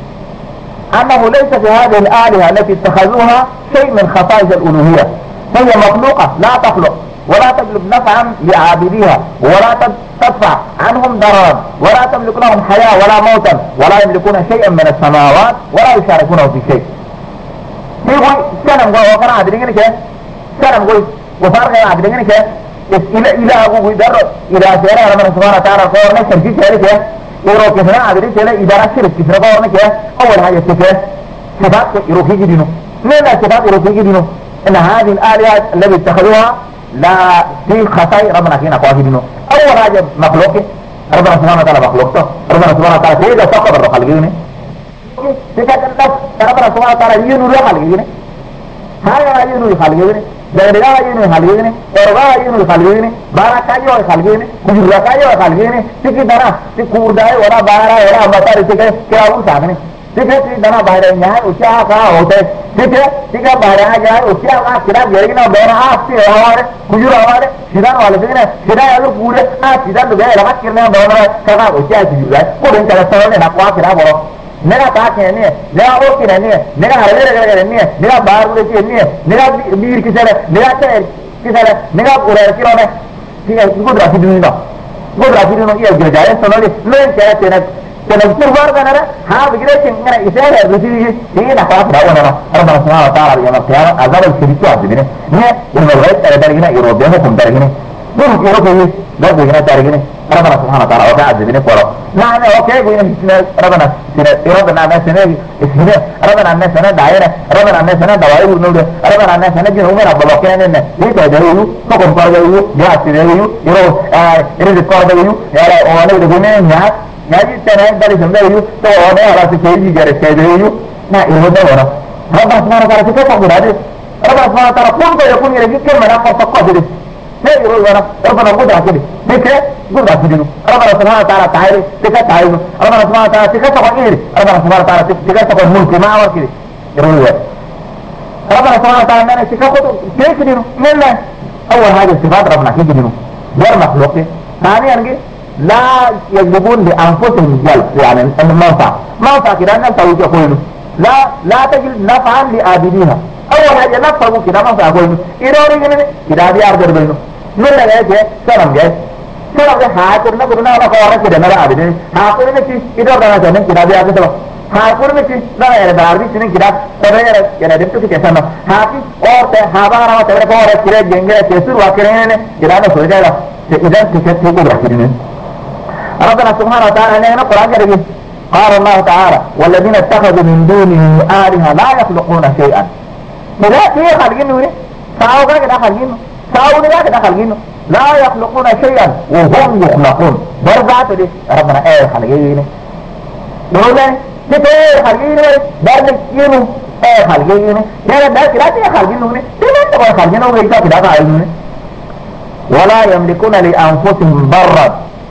A: انه ليس في هذه الالهه التي اتخذوها شيء من خصائص الالوهيه فهي مخلوقه لا تخلق ولا تجلب نفعا لعابديها ولا تدفع عنهم ضررا ولا تملك لهم حياه ولا موتا ولا يملكون شيئا من السماوات ولا يشاركونه في شيء يقول سلام وقرا عادرين كده سلام قول وفارق عادرين كده الى ابو يدر الى سيره ربنا سبحانه وتعالى قرنا شركي كده يروح كده عادرين كده اداره شرك كده قرنا كده اول حاجه كده صفات يروح يجي دينه من صفات يروح يجي دينه ان هذه الالهه التي اتخذوها لا في خطاي ربنا فينا قاهدينه اول حاجه مخلوق ربنا سبحانه وتعالى مخلوقته ربنا سبحانه وتعالى كده فقط الخالقين كده كده ربنا سبحانه وتعالى ينور الخالقين هاي ينور الخالقين دغدغا ينور الخالقين اورغا ينور الخالقين باركايو الخالقين كجراكايو الخالقين تيجي دنا تكورداي ولا بارا ولا مطار تيجي क्या वो सामने ठीक है दना बाहर यहाँ उसका कहाँ होता है ठीक है बाहर आ जाए उसके वहाँ सीधा गिरेगी ना बैर आपसे हमारे खुजूर हमारे सीधा वाले से ना सीधा अगर पूरे सीधा तो गए रहा करने में दोनों करना उसके आज खुजूर है को दिन चला सवाल ने ना कुआ सीधा बोलो मेरा ताक है नहीं है मेरा वो की नहीं है मेरा हरे रगड़ नहीं है मेरा बाहर बोले की नहीं है मेरा बीर किसे है मेरा كذا نجاب أورا كيلونا في قدرة في ديننا قدرة في ديننا إيه الجزائر سنولي لين كذا تنبتر بارغنا ها بقدر كنا إسرائيل رسيله هي نفاق دعوانا ربنا سبحانه وتعالى يوم القيامة عذاب الشريك عذبنا نه يوم الغيب ترى يروبيهم كم ترى نور يروبيه ده بيجنا ترى ربنا سبحانه وتعالى وقع عذبنا فورا نحن أوكي بيجنا ربنا الناس سنة اسمه ربنا الناس سنة دائرة ربنا الناس سنة دوائر ونود ربنا الناس سنة جنوب من أبو بكر إننا يتجاهلوا كم فرجوا جاهز تجاهلوا يرو يرد فرجوا يلا وانا بدنا نعم يعني تناين dari sembelih tu orang orang sekali garis kaya nah ilmu dah orang Rabbah Subhanahu Wa Taala kita tak berada Rabbah Subhanahu Wa Taala pun kaya pun yang kita mana kau jadi saya ilmu orang Rabbah nak buat apa mereka buat apa dulu Rabbah Subhanahu Wa Taala tahu kita tahu Rabbah Subhanahu Wa Taala kita tak ini Rabbah Subhanahu Wa Taala kita tak mulk mawar kiri ilmu Rabbah Subhanahu Wa Taala mana kita tu kaya dulu mana awal hal sifat Rabbah kita dulu biar makhluknya tanya lagi لا يجلبون لأنفسهم جلب يعني المنفعة كده نفسه يقولون لا تجلب نفعا لآبديها أول حاجة نفسه كده منفعة يقولون إيروري كده بيارجر بينه من لا جاي سلام جاي حاكرنا كنا نقارن كده نرى آبدين حاكرنا شيء إيرور ده نجانين كده بيارجر حاكرنا شيء لا يعني داربي شيء كده ترى يعني دمتو في كسرنا حاكي और ते हाबारा में तेरे को और किरे जेंगे केसुर वाकरे ने किरा ने सोचा था इधर टिकट थे को रखी ربنا سبحانه وتعالى لنا قرآن كريم قال الله تعالى والذين اتخذوا من دونه آلهة لا يخلقون شيئا ماذا كيف خالقينه ساوغا كده خالقينه ساوغا كده خالقينه لا يخلقون شيئا وهم يخلقون برضات دي ربنا خالقينه نقول كده خالقينه برنكينه خالقينه يعني ده كده خالقينه كده تبغى خالقينه ويجا كده خالقينه ولا يملكون لأنفسهم ضرا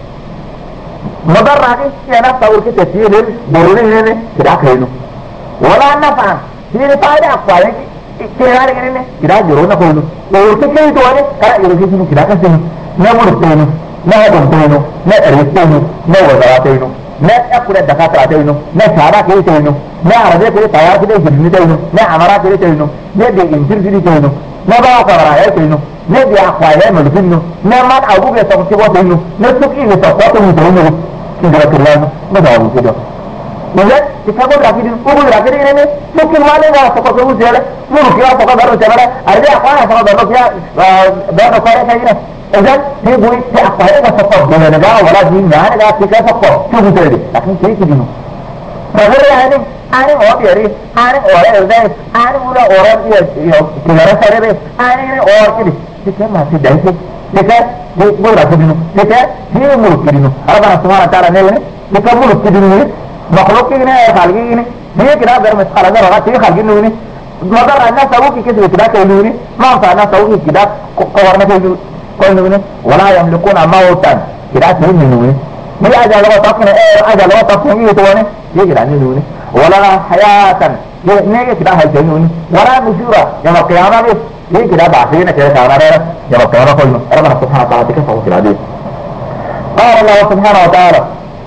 A: مضر هذه هي نفس أول كده تسير بروني هنا كده كينو ولا نفع هي فائدة أقوى كده هنا كده جرونا كينو لو كده تواني كده يروحينو كده كسينو نا مرتينو نا دمتينو نا أريتينو نا وزاراتينو نا أكل الدكاتراتينو نا شارع كده تينو نا عرضي كده تيار كده يجرني تينو نا عمارة كده تينو نا دي إنجيل كده تينو نا بقى كبرايا تينو نا دي أقوى ملفينو نا ما أبوه يسمى تينو نا سوكي يسمى تينو كده كلام ما دعوا كده ماذا تكبر راكدين أقول راكدين إنه ممكن والله ما فقط هو زيادة مو كيا فقط بارو جبلا أرجع أقوى فقط بارو كيا بارو كيا كذا إذا هي بوي أقوى ما فقط بنا نجا ولا دين يعني نجا تكا فقط شو بتريد لكن كذي كذي فهذا يعني أنا أو بيري أنا أورا إذا أنا أورا كذا سرير أنا أورا كذي كذا ما في دايس كذا بورا كذي كذا هي ملك كذي ربنا سبحانه وتعالى نقول كذا ملك كذي مخلوق كذي خالقين هي كذا غير مسألة غير هذا كذي خالقين نقول مگر الناس سووا كذا كذا كذي ما فعلنا سووا كذا قوارنا كذي كذي نقول ولا يملكون موتا كذا كذي نقول هي أجل الله تقول أجل الله تقول يتواني يجري عني نقول ولا حياة نيجي كذا هاي نقول ولا نشورا يوم القيامة بس ليه كده بعثينا كده كمان يوم القيامة كله ربنا سبحانه وتعالى كيف في الحديث قال الله سبحانه وتعالى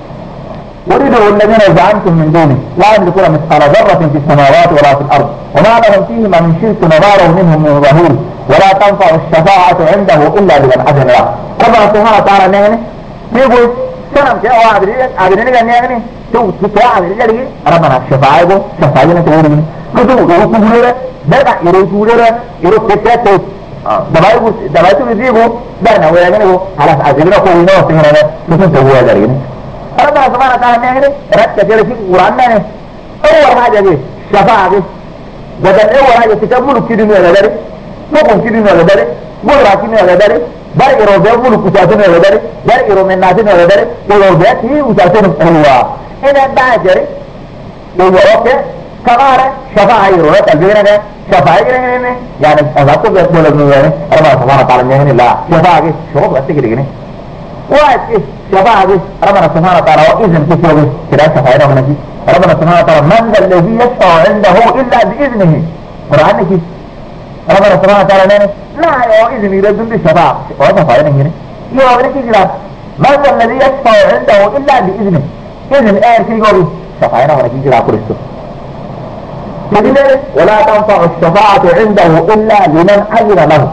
A: ورثوا الذين زعمتم من دونه لا يملكون مثقال ذرة في السماوات ولا في الأرض وما لهم فيهما من شرك وما منهم من ظهير ولا تنفع الشفاعة عنده إلا لمن أذن له ربنا سبحانه وتعالى نعم يقول سلام كده وعبدين كان يعني شوف عبدين جالي ربنا الشفاعة شفاعة تقولين كتب يروحوا ده يروح كتات دبائي تبيزيبه دارنا ويجنبه على عزيزنا كوينه وسهرنا لكن تقوى ذلك ربنا سبحانه وتعالى نعم رد كثير في القرآن نعم أول حاجة دي شفاعة دي بدل أول حاجة تكمل كدين ولا داري مقوم كدين ولا داري مدرع كدين ولا داري بار إروبيا ملك وساسين ولا داري بار إرومي الناسين ولا داري إروبيا تي وساسين الله هنا بعد جري إروبيا كمان شفاعة إروبيا تلبينا شفاعة كده يعني أذكر بس ولا بنو يعني ربنا سبحانه وتعالى نهني لا شفاعة شوف بس كده كده واحد شفاعة ربنا سبحانه وتعالى وإذن كسوه كده شفاعة ربنا سبحانه وتعالى من الذي يشفع عنده إلا بإذنه قرآن كده ربنا سبحانه وتعالى نهني لا يا إذن يردون بالشفاعة وشفاعة نهني يا كده من الذي يشفع عنده إلا بإذنه إذن آية كده قولي شفاعة نهني كده كريستو ولا تنفع الشفاعة عنده إلا لمن أذن له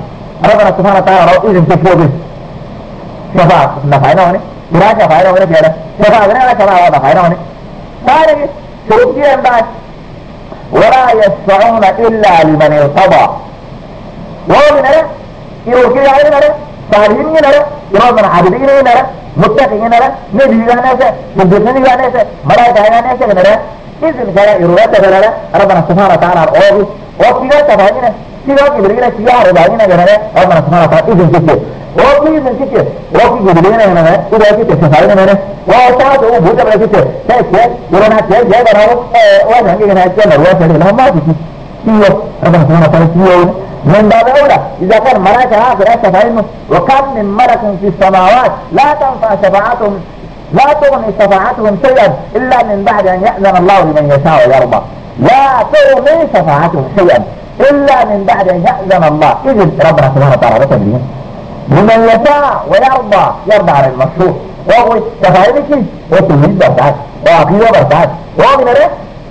A: ربنا سبحانه وتعالى لو إذن تشوفه شفاعة نفعنا وني ولا شفاعنا وني كذا شفاعة ولا شفاعة نفعنا وني ثاني شروط دي بعد ولا يشفعون إلا لمن ارتضى ومن هذا يروكي على هذا صالحين هذا يرومن عابدين هذا متقين هذا نبي هذا مدرسين هذا ملائكة هذا إذن كذا يروات هذا ربنا سبحانه وتعالى أوه وكذا تفاهمنا كذا كبرنا كذا ربنا هذا ربنا سبحانه وتعالى إذن كذا وكذا إذن كذا وكذا كبرنا هذا إذا كذا تفاهمنا هذا وتعالى وبوجا بلا كذا كذا يرونا كذا جاي برا وأنا كذا كذا نروات هذا ما في كذا ربنا سبحانه وتعالى كذا من باب أولى إذا كان ملائكة آخر تفاهمه وكم من ملك في السماوات لا تنفع شفاعتهم لا تغني شفاعتهم شيئا إلا من بعد أن يأذن الله لمن يشاء ويرضى لا تغني شفاعتهم شيئا إلا من بعد أن يأذن الله إذن ربنا سبحانه وتعالى بتدرين لمن يشاء ويرضى يرضى على المشروع وهو شفاعتك وتوحيد بركات وعقيدة بركات ومن هذا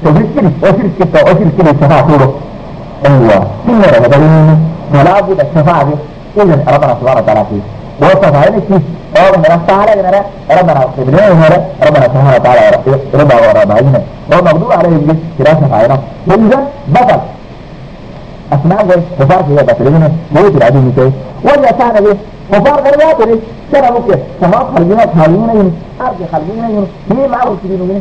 A: وشرك شفاعته أيوة كنا رمضانين ولا بد الشفاعة إذن ربنا سبحانه وتعالى فيه وشفاعتك ربنا تعالى لنا ربنا ابننا ربنا سبحانه وتعالى رضا ورضاينا ومغضوب عليه الجسد كلا شفاعنا إذن بطل أسماء ذلك وفار فيها بطلين موت العديم كي وإذا كان به وفار غيرات لي كان مكي سماء خلقنا خلقين أرض خلقين هي معروف كبيرين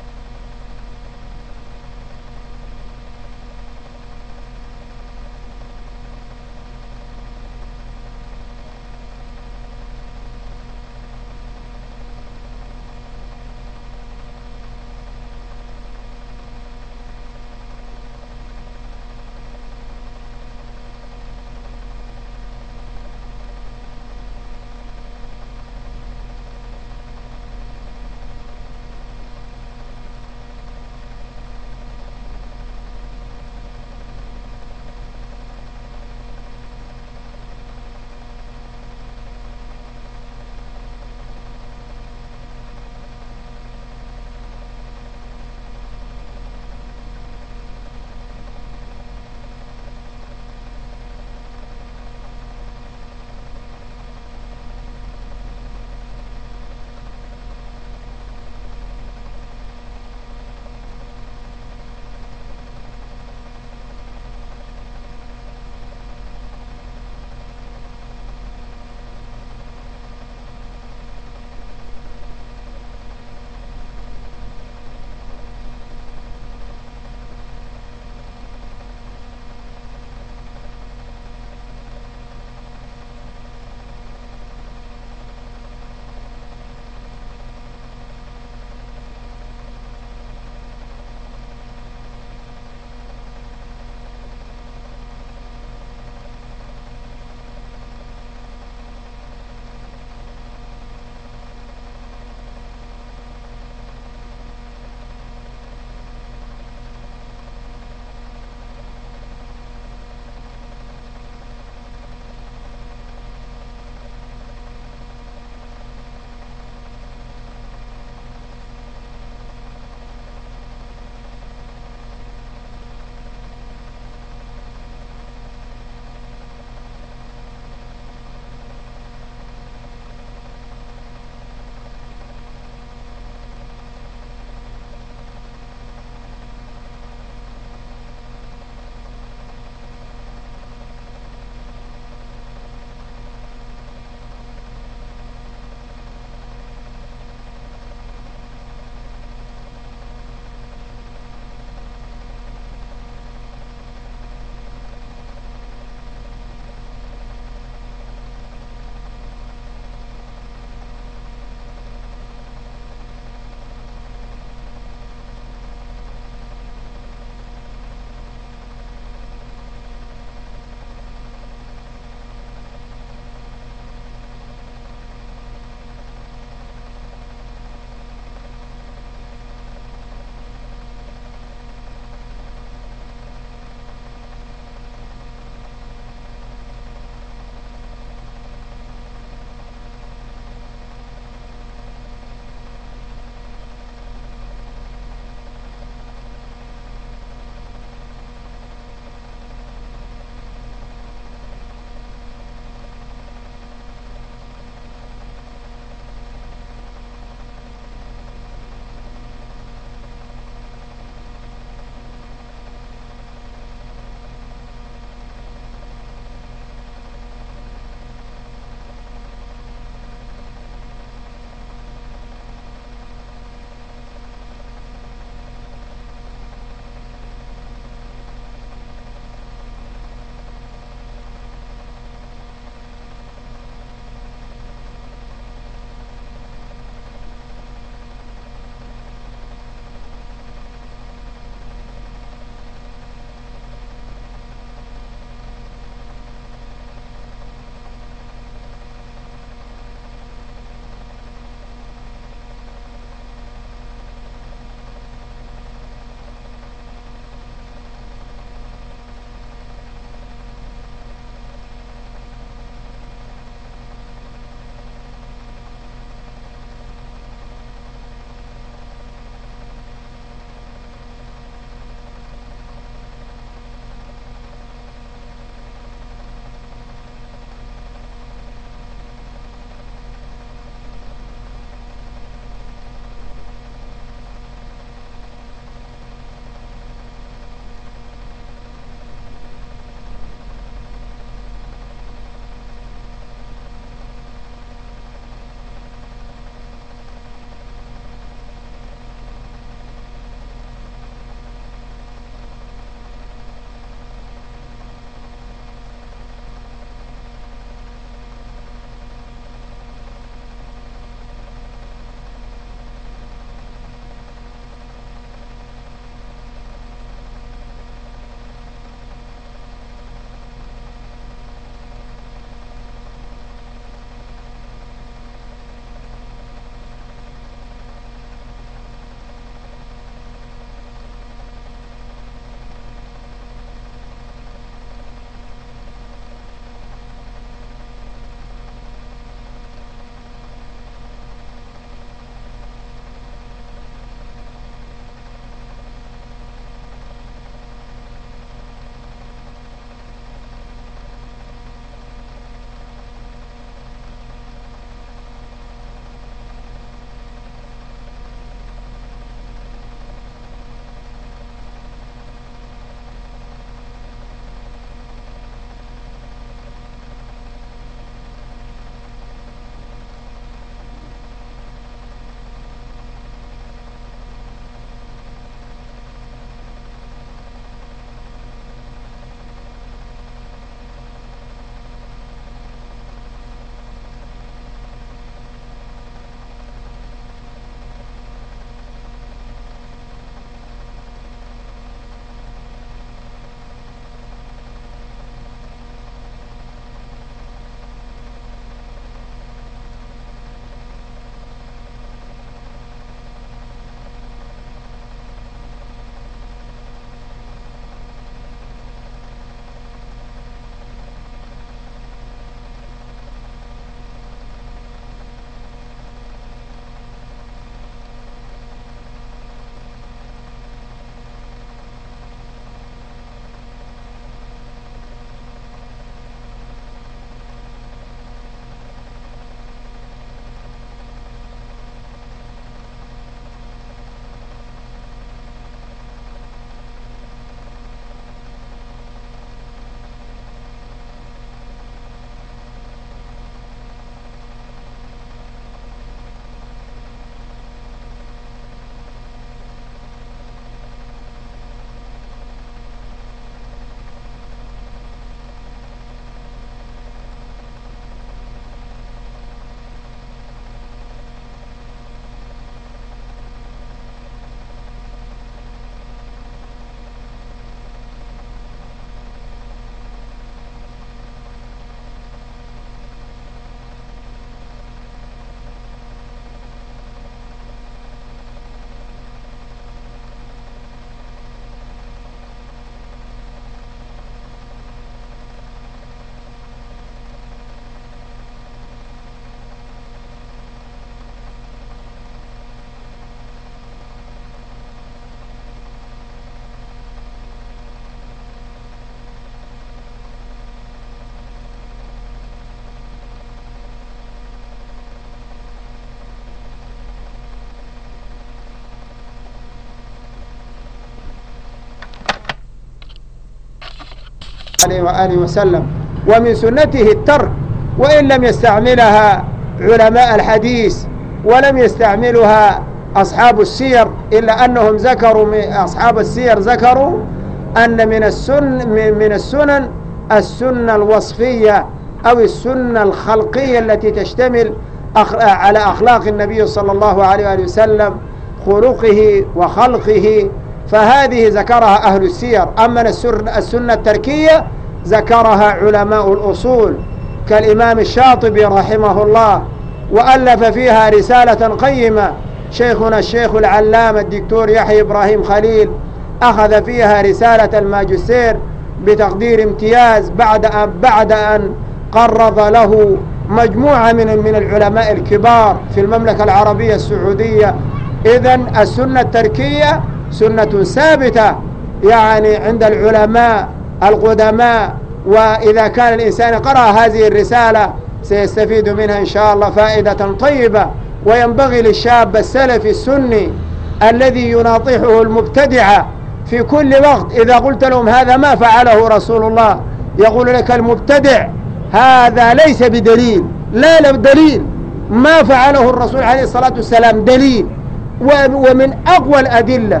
B: عليه وآله وسلم. ومن سنته الترك، وإن لم يستعملها علماء الحديث ولم يستعملها أصحاب السير، إلا أنهم ذكروا أصحاب السير ذكروا أن من السنن السنة الوصفية أو السنة الخلقية التي تشتمل على أخلاق النبي صلى الله عليه وآله وسلم، خلقه وخلقه، فهذه ذكرها أهل السير. أما السنة التركية ذكرها علماء الأصول كالإمام الشاطبي رحمه الله، وألف فيها رسالة قيمة شيخنا الشيخ العلامة الدكتور يحيى إبراهيم خليل، أخذ فيها رسالة الماجستير بتقدير امتياز بعد أن قرض له مجموعة من العلماء الكبار في المملكة العربية السعودية. إذن السنة التركية سنة ثابتة يعني عند العلماء القدماء، وإذا كان الإنسان قرأ هذه الرسالة سيستفيد منها إن شاء الله فائدة طيبة. وينبغي للشاب السلفي السني الذي يناطحه المبتدعة في كل وقت، إذا قلت لهم هذا ما فعله رسول الله يقول لك المبتدع هذا ليس بدليل، لا دليل، ما فعله الرسول عليه الصلاة والسلام دليل ومن أقوى الأدلة،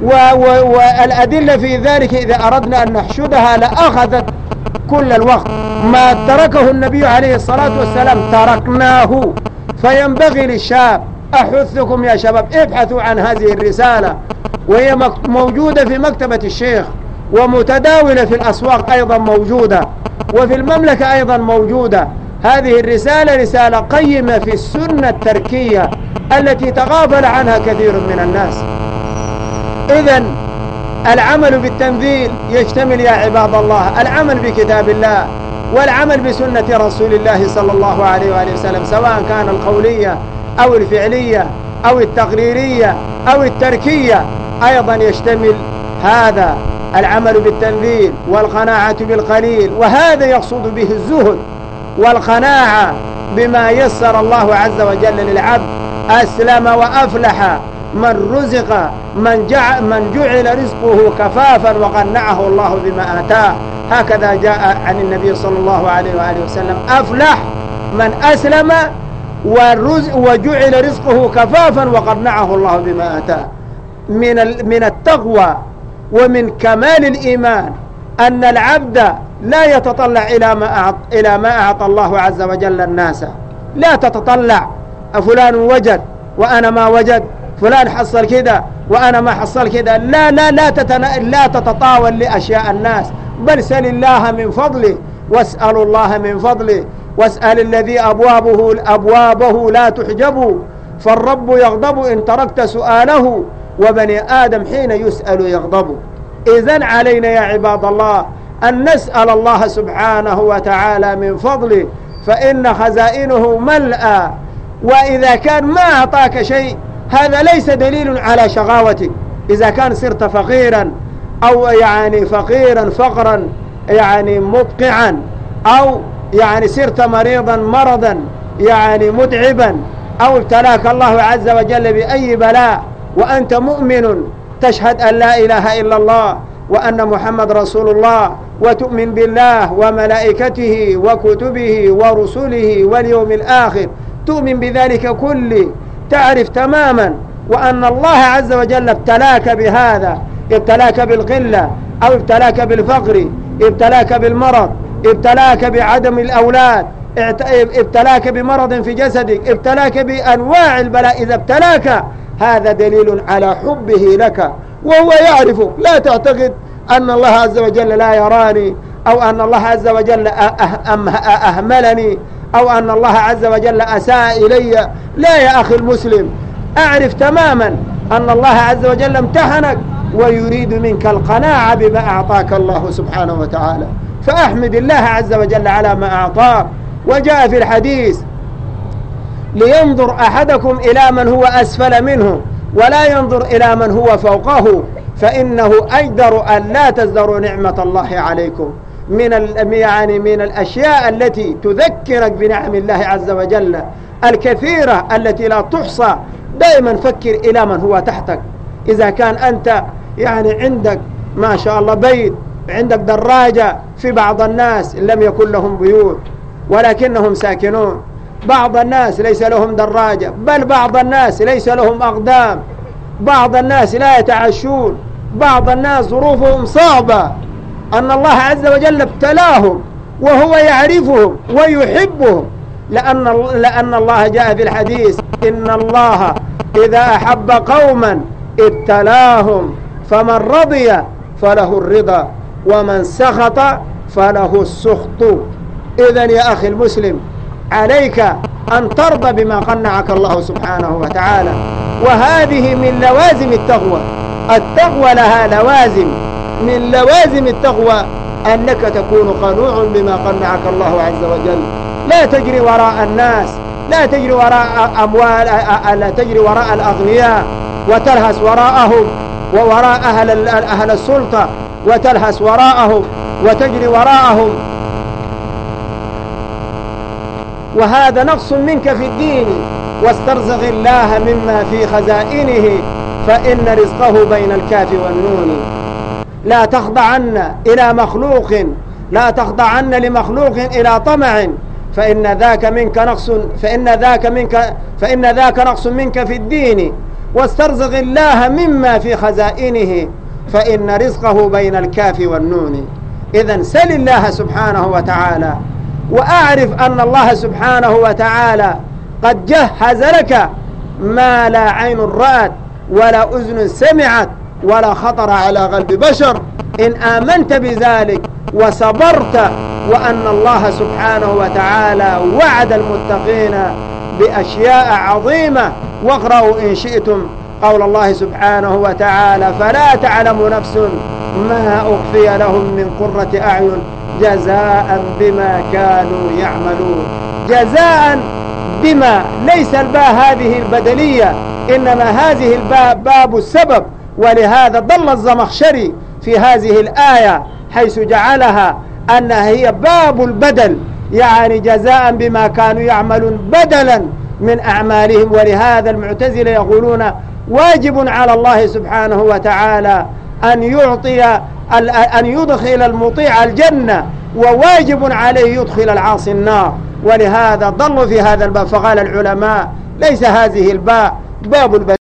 B: والأدلة في ذلك إذا أردنا أن نحشدها لأخذت كل الوقت. ما تركه النبي عليه الصلاة والسلام تركناه. فينبغي للشاب، أحثكم يا شباب ابحثوا عن هذه الرسالة، وهي موجودة في مكتبة الشيخ ومتداولة في الأسواق أيضا موجودة، وفي المملكة أيضا موجودة. هذه الرسالة رسالة قيمة في السنة التركية التي تغافل عنها كثير من الناس. إذن العمل بالتنزيل يشتمل يا عباد الله العمل بكتاب الله والعمل بسنة رسول الله صلى الله عليه وآله وسلم، سواء كان القولية أو الفعلية أو التقريرية أو التركية. أيضا يشتمل هذا العمل بالتنزيل والقناعة بالقليل، وهذا يقصد به الزهد والقناعة بما يسر الله عز وجل للعبد. أسلم وأفلح من رزق من جعل رزقه كفافا وقنعه الله بما آتاه، هكذا جاء عن النبي صلى الله عليه وآله وسلم: أفلح من أسلم وجعل رزقه كفافا وقنعه الله بما آتاه. من التقوى ومن كمال الإيمان أن العبد لا يتطلع إلى ما أعطى الله عز وجل الناس. لا تتطلع فلان وجد وأنا ما وجد، فلان حصل كذا وأنا ما حصل كذا. لا تتطاول لأشياء الناس، بل سل الله من فضله واسأل الله من فضله، واسأل الذي أبوابه لا تحجب، فالرب يغضب إن تركت سؤاله، وبني آدم حين يسأل يغضب. إذن علينا يا عباد الله أن نسأل الله سبحانه وتعالى من فضله، فإن خزائنه ملأى. وإذا كان ما أعطاك شيء هذا ليس دليل على شقاوتك. إذا كان صرت فقيرا أو يعني فقيرا فقرا يعني مدقعا، أو يعني صرت مريضا مرضا يعني متعبا، أو ابتلاك الله عز وجل بأي بلاء وأنت مؤمن تشهد أن لا إله إلا الله وأن محمد رسول الله، وتؤمن بالله وملائكته وكتبه ورسله واليوم الآخر، تؤمن بذلك كله، تعرف تماما وأن الله عز وجل ابتلاك بهذا، ابتلاك بالقلة أو ابتلاك بالفقر، ابتلاك بالمرض، ابتلاك بعدم الأولاد، ابتلاك بمرض في جسدك، ابتلاك بأنواع البلاء. إذا ابتلاك هذا دليل على حبه لك وهو يعرفك. لا تعتقد أن الله عز وجل لا يراني، أو أن الله عز وجل أهملني، أو أن الله عز وجل أساء إلي. لا يا أخي المسلم، أعرف تماما أن الله عز وجل امتحنك ويريد منك القناعة بما أعطاك الله سبحانه وتعالى، فأحمد الله عز وجل على ما أعطاك. وجاء في الحديث: لينظر أحدكم إلى من هو أسفل منه ولا ينظر إلى من هو فوقه، فإنه أجدر أن لا تزدروا نعمة الله عليكم. من الأشياء التي تذكرك بنعم الله عز وجل الكثيرة التي لا تحصى. دائما فكر إلى من هو تحتك. إذا كان أنت يعني عندك ما شاء الله بيت عندك دراجة في بعض الناس لم يكن لهم بيوت ولكنهم ساكنون، بعض الناس ليس لهم دراجة، بل بعض الناس ليس لهم أقدام، بعض الناس لا يتعشون، بعض الناس ظروفهم صعبة، أن الله عز وجل ابتلاهم وهو يعرفهم ويحبهم، لأن الله جاء في الحديث إن الله إذا أحب قوما ابتلاهم، فمن رضي فله الرضا ومن سخط فله السخط. إذن يا أخي المسلم عليك أن ترضى بما قنعك الله سبحانه وتعالى، وهذه من لوازم التقوى. التقوى لها لوازم، من لوازم التقوى أنك تكون قنوع بما قنعك الله عز وجل، لا تجري وراء الناس، لا تجري وراء أموال، لا تجري وراء الأغنياء وتلهس وراءهم ووراء أهل السلطة، وتلهس وراءهم وتجري وراءهم، وهذا نقص منك في الدين. واسترزق الله مما في خزائنه فإن رزقه بين الكاف والنون. لا تخضعن إلى مخلوق، لا تخضعن لمخلوق إلى طمع، فإن ذاك نقص منك في الدين. واسترزق الله مما في خزائنه فإن رزقه بين الكاف والنون. إذن سل الله سبحانه وتعالى، وأعرف أن الله سبحانه وتعالى قد جهز لك ما لا عين رأت ولا أذن سمعت ولا خطر على قلب بشر، إن آمنت بذلك وصبرت، وأن الله سبحانه وتعالى وعد المتقين بأشياء عظيمة. واقرأوا إن شئتم قول الله سبحانه وتعالى فلا تعلم نفس ما أخفي لهم من قرة أعين جزاء بما كانوا يعملون. جزاء بما، ليس الباء هذه البدلية، إنما هذه الباء باب السبب، ولهذا ضل الزمخشري في هذه الآية حيث جعلها أنها هي باب البدل، يعني جزاء بما كانوا يعملون بدلا من أعمالهم. ولهذا المعتزلة يقولون واجب على الله سبحانه وتعالى أن يدخل المطيع الجنة، وواجب عليه يدخل العاصي النار، ولهذا ضلوا في هذا الباب. فقال العلماء ليس هذه الباء باب البدل.